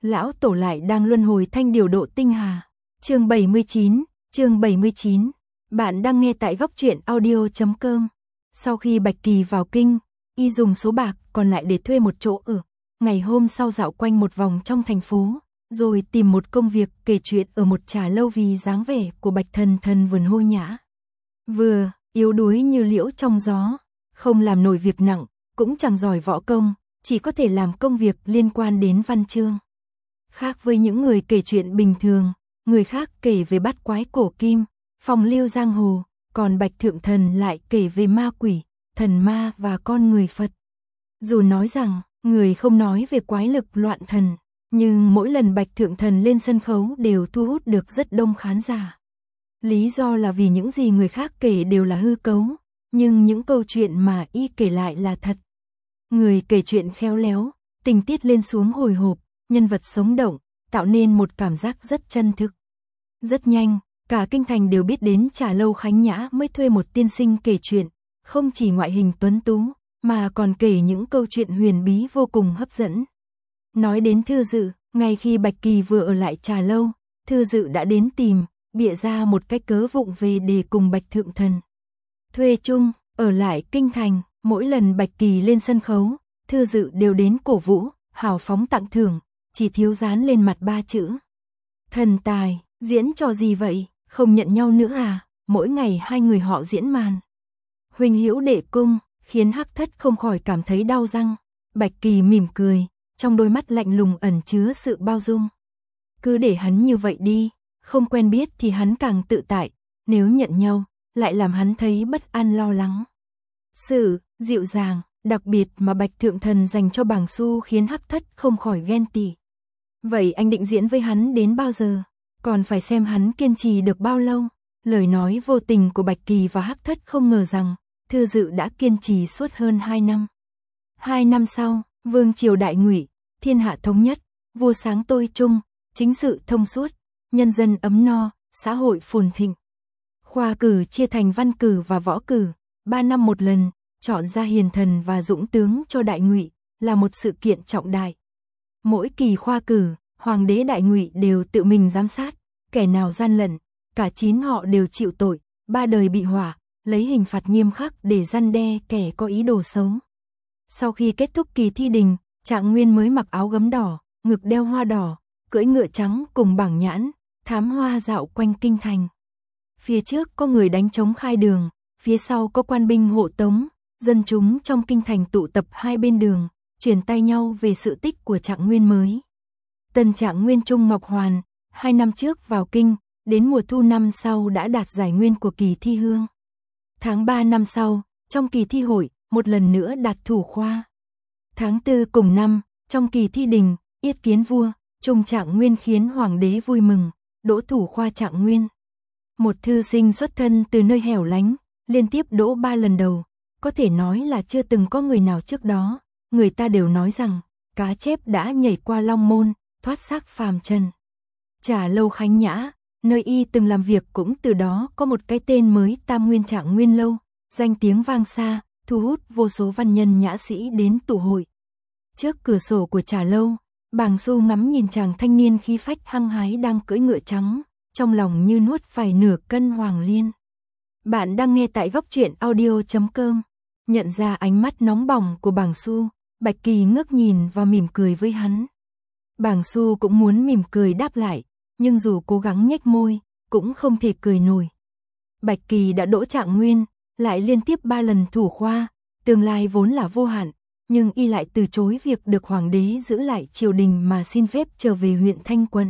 lão tổ lại đang luân hồi thanh điều độ tinh hà. Chương 79. Bạn đang nghe tại góc truyện audio.com. Sau khi Bạch Kỳ vào kinh, y dùng số bạc còn lại để thuê một chỗ ở. Ngày hôm sau dạo quanh một vòng trong thành phố, rồi tìm một công việc kể chuyện ở một trà lâu vì dáng vẻ của Bạch Thần Thần vườn hô nhã. Vừa yếu đuối như liễu trong gió, không làm nổi việc nặng, cũng chẳng giỏi võ công, chỉ có thể làm công việc liên quan đến văn chương. Khác với những người kể chuyện bình thường, người khác kể về bát quái cổ kim, phong lưu giang hồ, còn Bạch Thượng Thần lại kể về ma quỷ, thần ma và con người Phật. Dù nói rằng, người không nói về quái lực loạn thần, nhưng mỗi lần Bạch Thượng Thần lên sân khấu đều thu hút được rất đông khán giả. Lý do là vì những gì người khác kể đều là hư cấu, nhưng những câu chuyện mà y kể lại là thật. Người kể chuyện khéo léo, tình tiết lên xuống hồi hộp, nhân vật sống động, tạo nên một cảm giác rất chân thực. Rất nhanh, cả kinh thành đều biết đến trà lâu Khánh Nhã mới thuê một tiên sinh kể chuyện, không chỉ ngoại hình tuấn tú, mà còn kể những câu chuyện huyền bí vô cùng hấp dẫn. Nói đến Thư Dự, ngay khi Bạch Kỳ vừa ở lại trà lâu, Thư Dự đã đến tìm, bịa ra một cái cớ vụng về để cùng Bạch Thượng Thần thuê chung, ở lại kinh thành. Mỗi lần Bạch Kỳ lên sân khấu, Thư Dự đều đến cổ vũ, hào phóng tặng thưởng, chỉ thiếu dán lên mặt 3 chữ: thần tài. Diễn trò gì vậy, không nhận nhau nữa à? Mỗi ngày hai người họ diễn màn huynh hữu đệ cung, khiến Hắc Thất không khỏi cảm thấy đau răng. Bạch Kỳ mỉm cười, trong đôi mắt lạnh lùng ẩn chứa sự bao dung. Cứ để hắn như vậy đi, không quen biết thì hắn càng tự tại, nếu nhận nhau, lại làm hắn thấy bất an lo lắng. Sự dịu dàng, đặc biệt mà Bạch Thượng Thần dành cho Bàng Xu khiến Hắc Thất không khỏi ghen tị. Vậy anh định diễn với hắn đến bao giờ? Còn phải xem hắn kiên trì được bao lâu. Lời nói vô tình của Bạch Kỳ và Hắc Thất không ngờ rằng Thư Dự đã kiên trì suốt hơn 2 năm. 2 năm sau, vương triều đại ngụy, thiên hạ thống nhất, vua sáng tôi trung, chính sự thông suốt, nhân dân ấm no, xã hội phồn thịnh. Khoa cử chia thành văn cử và võ cử, 3 năm một lần, chọn ra hiền thần và dũng tướng cho đại ngụy, là một sự kiện trọng đại. Mỗi kỳ khoa cử, hoàng đế đại ngụy đều tự mình giám sát, kẻ nào gian lận, cả 9 họ đều chịu tội, 3 đời bị hỏa, lấy hình phạt nghiêm khắc để răn đe kẻ có ý đồ xấu. Sau khi kết thúc kỳ thi đình, Trạng Nguyên mới mặc áo gấm đỏ, ngực đeo hoa đỏ, cưỡi ngựa trắng cùng Bảng Nhãn, thám hoa dạo quanh kinh thành. Phía trước có người đánh trống khai đường, phía sau có quan binh hộ tống, dân chúng trong kinh thành tụ tập hai bên đường, truyền tay nhau về sự tích của Trạng Nguyên mới. Tần Trạng Nguyên Trung Ngọc Hoàn, 2 năm trước vào kinh, đến mùa thu năm sau đã đạt giải nguyên của kỳ thi hương. Tháng 3 năm sau, trong kỳ thi hội, một lần nữa đạt thủ khoa. Tháng 4 cùng năm, trong kỳ thi đình, yết kiến vua, Trung Trạng Nguyên khiến hoàng đế vui mừng, đỗ thủ khoa Trạng Nguyên. Một thư sinh xuất thân từ nơi hẻo lánh, liên tiếp đỗ 3 lần đầu, có thể nói là chưa từng có người nào trước đó. Người ta đều nói rằng, cá chép đã nhảy qua long môn, thoát xác phàm trần. Trà lâu Khánh Nhã, nơi y từng làm việc cũng từ đó có một cái tên mới, Tam Nguyên Trạng Nguyên Lâu, danh tiếng vang xa, thu hút vô số văn nhân nhã sĩ đến tụ hội. Trước cửa sổ của trà lâu, Bàng Xu ngắm nhìn chàng thanh niên khí phách hăng hái đang cưỡi ngựa trắng, trong lòng như nuốt phải nửa cân hoàng liên. Bạn đang nghe tại góc truyện audio.com. Nhận ra ánh mắt nóng bỏng của Bàng Xu, Bạch Kỳ ngước nhìn và mỉm cười với hắn. Bàng Xu cũng muốn mỉm cười đáp lại, nhưng dù cố gắng nhếch môi, cũng không thể cười nổi. Bạch Kỳ đã đỗ Trạng Nguyên, lại liên tiếp 3 lần thủ khoa, tương lai vốn là vô hạn, nhưng y lại từ chối việc được hoàng đế giữ lại triều đình mà xin phép trở về huyện Thanh Quận.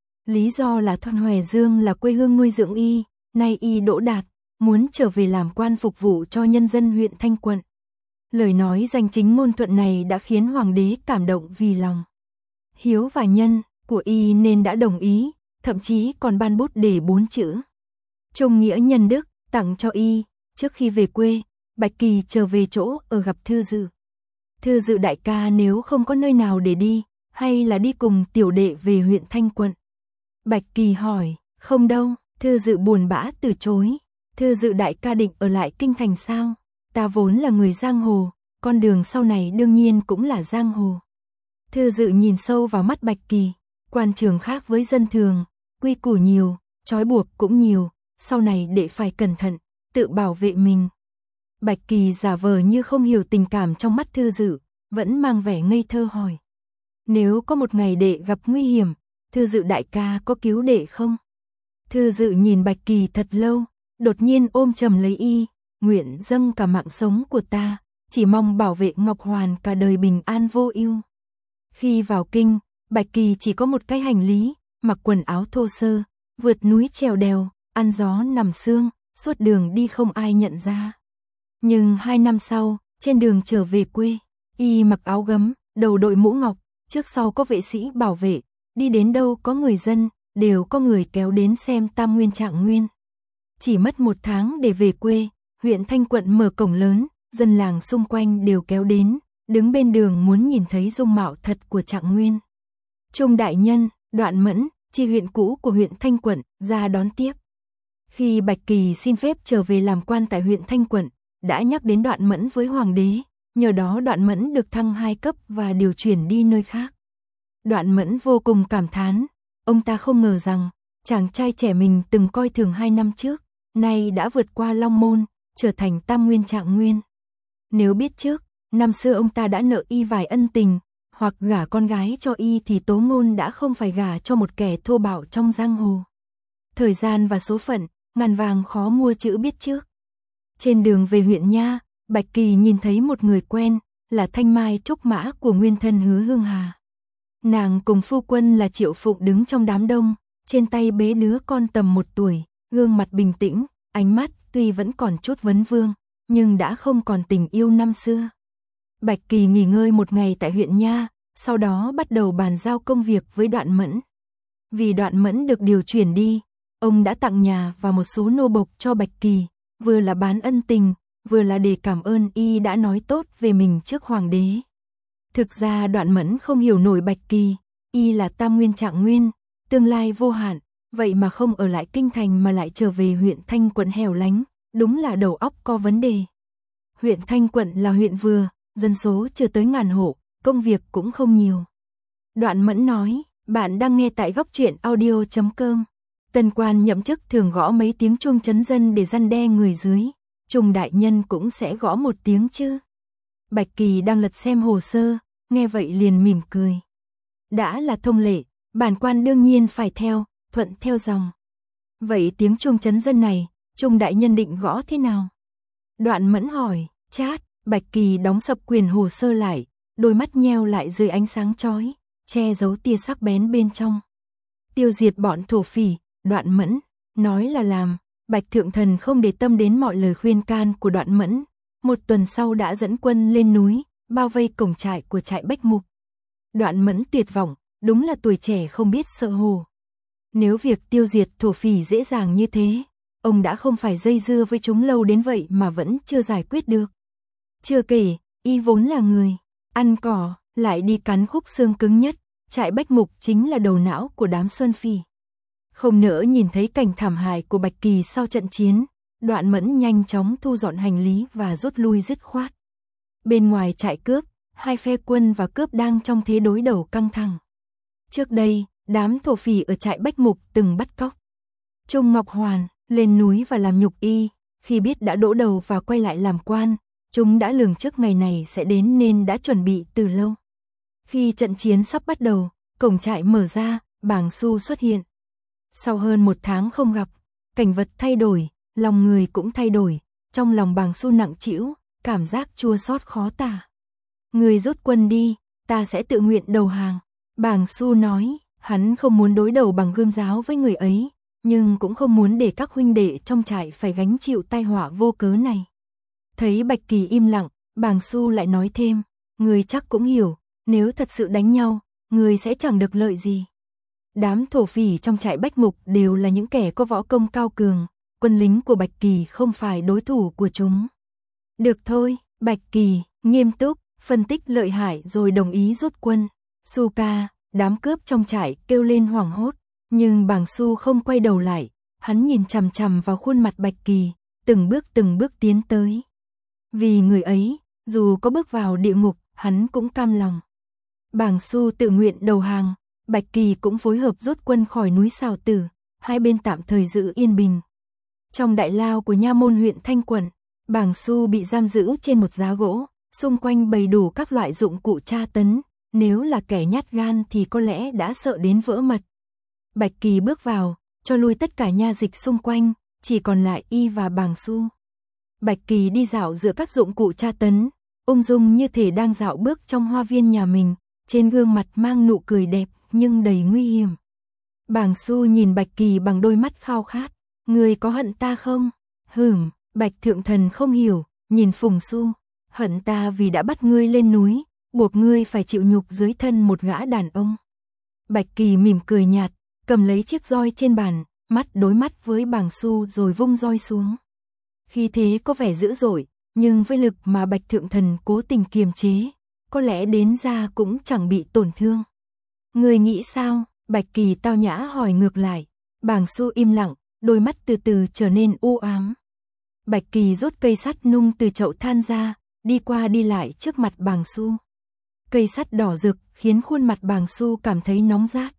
Lý do là Thuận Hòe Dương là quê hương nuôi dưỡng y, nay y đỗ đạt, muốn trở về làm quan phục vụ cho nhân dân huyện Thanh Quận. Lời nói danh chính ngôn thuận này đã khiến hoàng đế cảm động vì lòng hiếu và nhân của y nên đã đồng ý, thậm chí còn ban bút để 4 chữ: trung nghĩa nhân đức, tặng cho y. Trước khi về quê, Bạch Kỳ trở về chỗ ở gặp Thư Dự. Thư Dự đại ca, nếu không có nơi nào để đi, hay là đi cùng tiểu đệ về huyện Thanh Quận? Bạch Kỳ hỏi. Không đâu, Thư Dự buồn bã từ chối. Thư Dự đại ca định ở lại kinh thành sao? Ta vốn là người giang hồ, con đường sau này đương nhiên cũng là giang hồ. Thư Dự nhìn sâu vào mắt Bạch Kỳ, quan trường khác với dân thường, quy củ nhiều, trói buộc cũng nhiều, sau này đệ phải cẩn thận, tự bảo vệ mình. Bạch Kỳ giả vờ như không hiểu tình cảm trong mắt Thư Dự, vẫn mang vẻ ngây thơ hỏi. Nếu có một ngày đệ gặp nguy hiểm, Thư Dự đại ca có cứu đệ không? Thư Dự nhìn Bạch Kỳ thật lâu, đột nhiên ôm chầm lấy y, nguyện dâng cả mạng sống của ta, chỉ mong bảo vệ Ngọc Hoàn cả đời bình an vô ưu. Khi vào kinh, Bạch Kỳ chỉ có một cái hành lý, mặc quần áo thô sơ, vượt núi trèo đèo, ăn gió nằm sương, suốt đường đi không ai nhận ra. Nhưng 2 năm sau, trên đường trở về quê, y mặc áo gấm, đầu đội mũ ngọc, trước sau có vệ sĩ bảo vệ, đi đến đâu có người dân, đều có người kéo đến xem Tam Nguyên Trạng Nguyên. Chỉ mất 1 tháng để về quê, huyện Thanh Quận mở cổng lớn, dân làng xung quanh đều kéo đến, đứng bên đường muốn nhìn thấy dung mạo thật của Trạng Nguyên. Trung đại nhân, Đoạn Mẫn, chi huyện cũ của huyện Thanh Quận, ra đón tiếp. Khi Bạch Kỳ xin phép trở về làm quan tại huyện Thanh Quận, đã nhắc đến Đoạn Mẫn với hoàng đế, nhờ đó Đoạn Mẫn được thăng 2 cấp và điều chuyển đi nơi khác. Đoạn Mẫn vô cùng cảm thán, ông ta không ngờ rằng, chàng trai trẻ mình từng coi thường 2 năm trước, nay đã vượt qua Long Môn, trở thành Tam Nguyên Trạng Nguyên. Nếu biết trước, năm xưa ông ta đã nợ y vài ân tình, hoặc gả con gái cho y thì Tố Ngôn đã không phải gả cho một kẻ thô bạo trong giang hồ. Thời gian và số phận, ngàn vàng khó mua chữ biết trước. Trên đường về huyện Nha, Bạch Kỳ nhìn thấy một người quen, là Thanh Mai trúc mã của nguyên thân Hứa Hương Hà. Nàng cùng phu quân là Triệu Phụng đứng trong đám đông, trên tay bế đứa con tầm 1 tuổi, gương mặt bình tĩnh, ánh mắt tuy vẫn còn chút vấn vương, nhưng đã không còn tình yêu năm xưa. Bạch Kỳ nghỉ ngơi 1 ngày tại huyện Nha, sau đó bắt đầu bàn giao công việc với Đoạn Mẫn. Vì Đoạn Mẫn được điều chuyển đi, ông đã tặng nhà và một số nô bộc cho Bạch Kỳ, vừa là bán ân tình, vừa là để cảm ơn y đã nói tốt về mình trước hoàng đế. Thực ra Đoạn Mẫn không hiểu nổi Bạch Kỳ, y là Tam Nguyên Trạng Nguyên, tương lai vô hạn, vậy mà không ở lại kinh thành mà lại trở về huyện Thanh Quận hẻo lánh, đúng là đầu óc có vấn đề. Huyện Thanh Quận là huyện vừa, dân số chưa tới 1000 hộ, công việc cũng không nhiều. Đoạn Mẫn nói, bạn đang nghe tại Góc Truyện Audio.com. Tân quan nhậm chức thường gõ mấy tiếng chuông trấn dân để răn đe người dưới, Trung đại nhân cũng sẽ gõ 1 tiếng chứ. Bạch Kỳ đang lật xem hồ sơ, nghe vậy liền mỉm cười. Đã là thông lệ, bản quan đương nhiên phải theo, thuận theo dòng. Vậy tiếng chuông trấn dân này, Trung đại nhân định gõ thế nào? Đoạn Mẫn hỏi, chát. Bạch Kỳ đóng sập quyển hồ sơ lại, đôi mắt nheo lại dưới ánh sáng chói, che giấu tia sắc bén bên trong. Tiêu diệt bọn thổ phỉ, Đoạn Mẫn, nói là làm, Bạch Thượng Thần không để tâm đến mọi lời khuyên can của Đoạn Mẫn. 1 tuần sau đã dẫn quân lên núi, bao vây cổng trại của trại Bách Mục. Đoạn Mẫn tuyệt vọng, đúng là tuổi trẻ không biết sợ hổ. Nếu việc tiêu diệt thổ phỉ dễ dàng như thế, ông đã không phải dây dưa với chúng lâu đến vậy mà vẫn chưa giải quyết được. Chưa kể, y vốn là người ăn cỏ, lại đi cắn khúc xương cứng nhất, trại Bách Mục chính là đầu não của đám sơn phỉ. Không nỡ nhìn thấy cảnh thảm hại của Bạch Kỳ sau trận chiến, Đoạn Mẫn nhanh chóng thu dọn hành lý và rút lui dứt khoát. Bên ngoài trại cướp, 2 phe quân và cướp đang trong thế đối đầu căng thẳng. Trước đây, đám thổ phỉ ở trại Bách Mục từng bắt cóc Trung Ngọc Hoàn, lên núi và làm nhục y, khi biết đã đỗ đầu và quay lại làm quan. Chúng đã lường trước ngày này sẽ đến nên đã chuẩn bị từ lâu. Khi trận chiến sắp bắt đầu, cổng trại mở ra, Bàng Xu xuất hiện. Sau hơn 1 tháng không gặp, cảnh vật thay đổi, lòng người cũng thay đổi, trong lòng Bàng Xu nặng trĩu, cảm giác chua xót khó tả. Người rút quân đi, ta sẽ tự nguyện đầu hàng. Bàng Xu nói, hắn không muốn đối đầu bằng gươm giáo với người ấy, nhưng cũng không muốn để các huynh đệ trong trại phải gánh chịu tai họa vô cớ này. Thấy Bạch Kỳ im lặng, Bàng Xu lại nói thêm, người chắc cũng hiểu, nếu thật sự đánh nhau, người sẽ chẳng được lợi gì. Đám thổ phỉ trong trại Bách Mục đều là những kẻ có võ công cao cường, quân lính của Bạch Kỳ không phải đối thủ của chúng. Được thôi, Bạch Kỳ, nghiêm túc, phân tích lợi hại rồi đồng ý rút quân. Xu ca, đám cướp trong trại kêu lên hoảng hốt, nhưng Bàng Xu không quay đầu lại, hắn nhìn chằm chằm vào khuôn mặt Bạch Kỳ, từng bước tiến tới. Vì người ấy, dù có bước vào địa ngục, hắn cũng cam lòng. Bàng Xu tự nguyện đầu hàng, Bạch Kỳ cũng phối hợp rút quân khỏi núi Sào Tử, hai bên tạm thời giữ yên bình. Trong đại lao của nha môn huyện Thanh Quận, Bàng Xu bị giam giữ trên một giá gỗ, xung quanh bày đủ các loại dụng cụ tra tấn, nếu là kẻ nhát gan thì có lẽ đã sợ đến vỡ mật. Bạch Kỳ bước vào, cho lui tất cả nha dịch xung quanh, chỉ còn lại y và Bàng Xu. Bạch Kỳ đi dạo giữa các dụng cụ tra tấn, ung dung như thể đang dạo bước trong hoa viên nhà mình, trên gương mặt mang nụ cười đẹp nhưng đầy nguy hiểm. Bàng Xu nhìn Bạch Kỳ bằng đôi mắt khao khát, "Ngươi có hận ta không?" Bạch Thượng Thần không hiểu, nhìn Phùng Xu, "Hận ta vì đã bắt ngươi lên núi, buộc ngươi phải chịu nhục dưới thân một gã đàn ông." Bạch Kỳ mỉm cười nhạt, cầm lấy chiếc roi trên bàn, mắt đối mắt với Bàng Xu rồi vung roi xuống. Khi thế có vẻ dữ dội, nhưng với lực mà Bạch Thượng Thần cố tình kiềm chế, có lẽ đến da cũng chẳng bị tổn thương. "Ngươi nghĩ sao?" Bạch Kỳ tao nhã hỏi ngược lại. Bàng Xu im lặng, đôi mắt từ từ trở nên u ám. Bạch Kỳ rút cây sắt nung từ chậu than ra, đi qua đi lại trước mặt Bàng Xu. Cây sắt đỏ rực khiến khuôn mặt Bàng Xu cảm thấy nóng rát.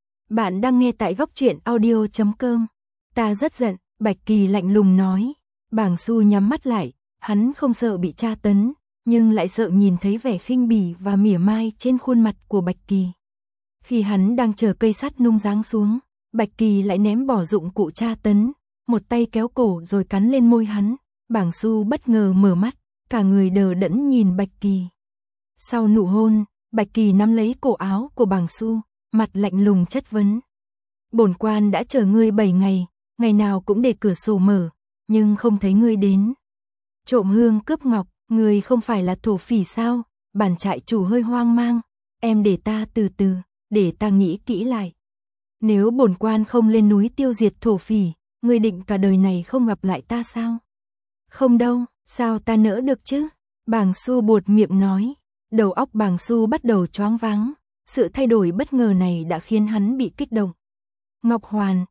Bạn đang nghe tại Góc Truyện Audio.com. "Ta rất giận," Bạch Kỳ lạnh lùng nói. Bàng Xu nhắm mắt lại, hắn không sợ bị tra tấn, nhưng lại sợ nhìn thấy vẻ khinh bỉ và mỉa mai trên khuôn mặt của Bạch Kỳ. Khi hắn đang chờ cây sắt nung giáng xuống, Bạch Kỳ lại ném bỏ dụng cụ tra tấn, một tay kéo cổ rồi cắn lên môi hắn. Bàng Xu bất ngờ mở mắt, cả người đờ đẫn nhìn Bạch Kỳ. Sau nụ hôn, Bạch Kỳ nắm lấy cổ áo của Bàng Xu, mặt lạnh lùng chất vấn. "Bổn quan đã chờ ngươi 7 ngày, ngày nào cũng để cửa sổ mở, nhưng không thấy ngươi đến. Trộm hương cướp ngọc, ngươi không phải là thổ phỉ sao?" Bản trại chủ hơi hoang mang. "Em để ta từ từ, để ta nghĩ kỹ lại. Nếu bổn quan không lên núi tiêu diệt thổ phỉ, ngươi định cả đời này không gặp lại ta sao?" "Không đâu, sao ta nỡ được chứ?" Bàng Xu buột miệng nói. Đầu óc Bàng Xu bắt đầu choáng váng, sự thay đổi bất ngờ này đã khiến hắn bị kích động. "Ngọc Hoàn,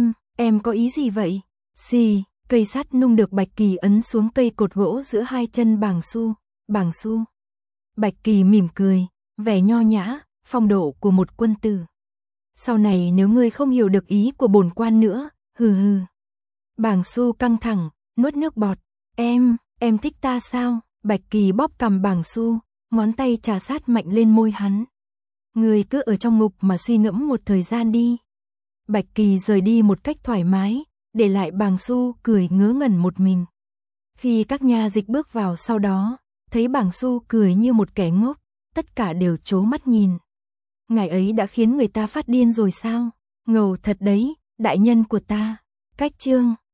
em có ý gì vậy?" Xì, cây sắt nung được Bạch Kỳ ấn xuống cây cột gỗ giữa hai chân Bàng Xu. "Bàng Xu." Bạch Kỳ mỉm cười, vẻ nho nhã, phong độ của một quân tử. "Sau này nếu ngươi không hiểu được ý của bổn quan nữa, hừ." Bàng Xu căng thẳng, nuốt nước bọt. Em thích ta sao?" Bạch Kỳ bóp cằm Bàng Xu, ngón tay trà sát mạnh lên môi hắn. "Ngươi cứ ở trong ngục mà suy ngẫm một thời gian đi." Bạch Kỳ rời đi một cách thoải mái, để lại Bàng Xu cười ngớ ngẩn một mình. Khi các nha dịch bước vào sau đó, thấy Bàng Xu cười như một kẻ ngốc, tất cả đều trố mắt nhìn. "Ngài ấy đã khiến người ta phát điên rồi sao? Ngầu thật đấy, đại nhân của ta." Cách chương